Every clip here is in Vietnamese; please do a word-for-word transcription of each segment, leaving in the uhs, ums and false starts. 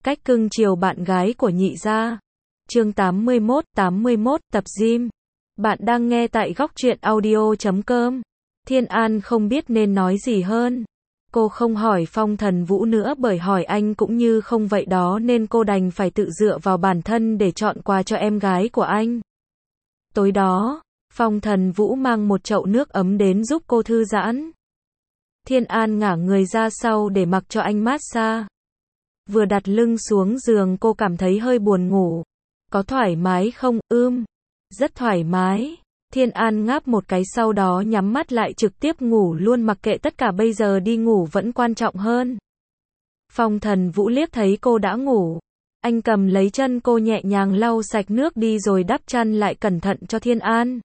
Cách cưng chiều bạn gái của nhị gia. Chương tám mươi mốt, tám mươi mốt, tập gym. Bạn đang nghe tại góc truyện audio chấm com. Thiên An không biết nên nói gì hơn. Cô không hỏi Phong Thần Vũ nữa bởi hỏi anh cũng như không vậy đó nên cô đành phải tự dựa vào bản thân để chọn quà cho em gái của anh. Tối đó, Phong Thần Vũ mang một chậu nước ấm đến giúp cô thư giãn. Thiên An ngả người ra sau để mặc cho anh massage. Vừa đặt lưng xuống giường cô cảm thấy hơi buồn ngủ. Có thoải mái không? Ưm. Rất thoải mái. Thiên An ngáp một cái sau đó nhắm mắt lại trực tiếp ngủ luôn mặc kệ tất cả bây giờ đi ngủ vẫn quan trọng hơn. Phong Thần Vũ liếc thấy cô đã ngủ. Anh cầm lấy chân cô nhẹ nhàng lau sạch nước đi rồi đắp chăn lại cẩn thận cho Thiên An.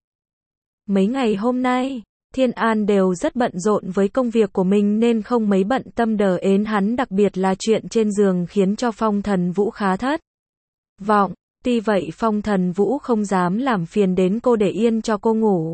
Mấy ngày hôm nay, Thiên An đều rất bận rộn với công việc của mình nên không mấy bận tâm đờ ến hắn, đặc biệt là chuyện trên giường khiến cho Phong Thần Vũ khá thất vọng. Tuy vậy Phong Thần Vũ không dám làm phiền đến cô để yên cho cô ngủ.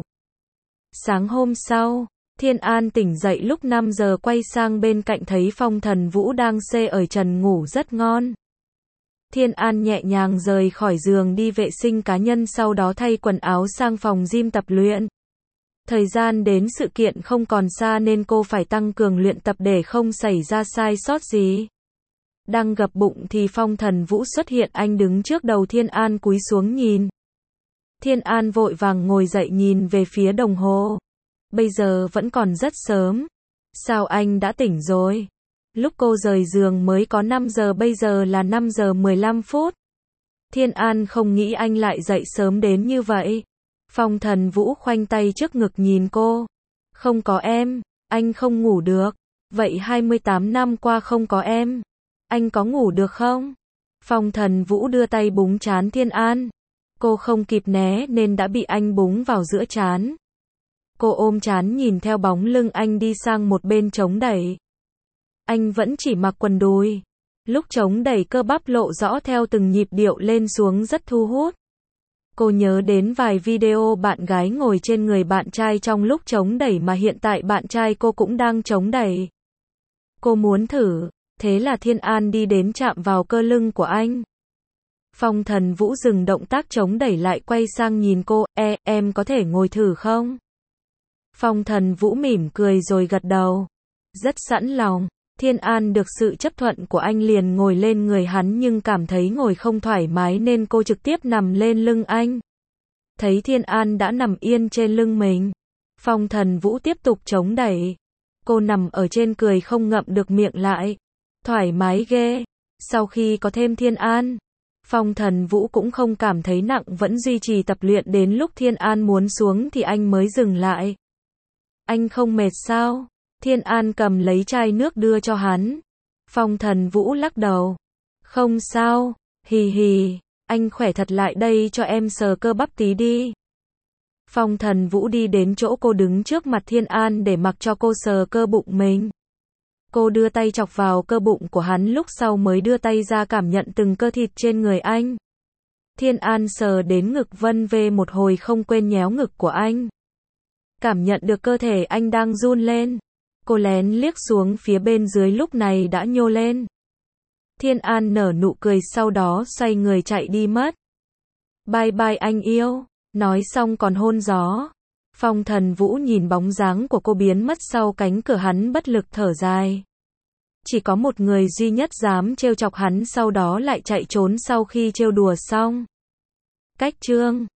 Sáng hôm sau, Thiên An tỉnh dậy lúc năm giờ quay sang bên cạnh thấy Phong Thần Vũ đang xê ở trần ngủ rất ngon. Thiên An nhẹ nhàng rời khỏi giường đi vệ sinh cá nhân sau đó thay quần áo sang phòng gym tập luyện. Thời gian đến sự kiện không còn xa nên cô phải tăng cường luyện tập để không xảy ra sai sót gì. Đang gập bụng thì Phong Thần Vũ xuất hiện, anh đứng trước đầu Thiên An cúi xuống nhìn. Thiên An vội vàng ngồi dậy nhìn về phía đồng hồ. Bây giờ vẫn còn rất sớm. Sao anh đã tỉnh rồi? Lúc cô rời giường mới có năm giờ, bây giờ là năm giờ mười lăm phút. Thiên An không nghĩ anh lại dậy sớm đến như vậy. Phong Thần Vũ khoanh tay trước ngực nhìn cô. Không có em, anh không ngủ được. Vậy hai mươi tám năm qua không có em, anh có ngủ được không? Phong Thần Vũ đưa tay búng trán Thiên An. Cô không kịp né nên đã bị anh búng vào giữa trán. Cô ôm trán nhìn theo bóng lưng anh đi sang một bên chống đẩy. Anh vẫn chỉ mặc quần đùi. Lúc chống đẩy cơ bắp lộ rõ theo từng nhịp điệu lên xuống rất thu hút. Cô nhớ đến vài video bạn gái ngồi trên người bạn trai trong lúc chống đẩy mà hiện tại bạn trai cô cũng đang chống đẩy. Cô muốn thử, thế là Thiên An đi đến chạm vào cơ lưng của anh. Phong Thần Vũ dừng động tác chống đẩy lại quay sang nhìn cô, e, em có thể ngồi thử không? Phong Thần Vũ mỉm cười rồi gật đầu. Rất sẵn lòng. Thiên An được sự chấp thuận của anh liền ngồi lên người hắn nhưng cảm thấy ngồi không thoải mái nên cô trực tiếp nằm lên lưng anh. Thấy Thiên An đã nằm yên trên lưng mình, Phong Thần Vũ tiếp tục chống đẩy. Cô nằm ở trên cười không ngậm được miệng lại. Thoải mái ghê. Sau khi có thêm Thiên An, Phong Thần Vũ cũng không cảm thấy nặng, vẫn duy trì tập luyện đến lúc Thiên An muốn xuống thì anh mới dừng lại. Anh không mệt sao? Thiên An cầm lấy chai nước đưa cho hắn. Phong Thần Vũ lắc đầu. Không sao, hì hì, anh khỏe thật, lại đây cho em sờ cơ bắp tí đi. Phong Thần Vũ đi đến chỗ cô đứng trước mặt Thiên An để mặc cho cô sờ cơ bụng mình. Cô đưa tay chọc vào cơ bụng của hắn lúc sau mới đưa tay ra cảm nhận từng cơ thịt trên người anh. Thiên An sờ đến ngực vân vê một hồi không quên nhéo ngực của anh. Cảm nhận được cơ thể anh đang run lên. Cô lén liếc xuống phía bên dưới lúc này đã nhô lên. Thiên An nở nụ cười sau đó xoay người chạy đi mất. Bye bye anh yêu. Nói xong còn hôn gió. Phong Thần Vũ nhìn bóng dáng của cô biến mất sau cánh cửa, hắn bất lực thở dài. Chỉ có một người duy nhất dám trêu chọc hắn, sau đó lại chạy trốn sau khi trêu đùa xong. Cách chương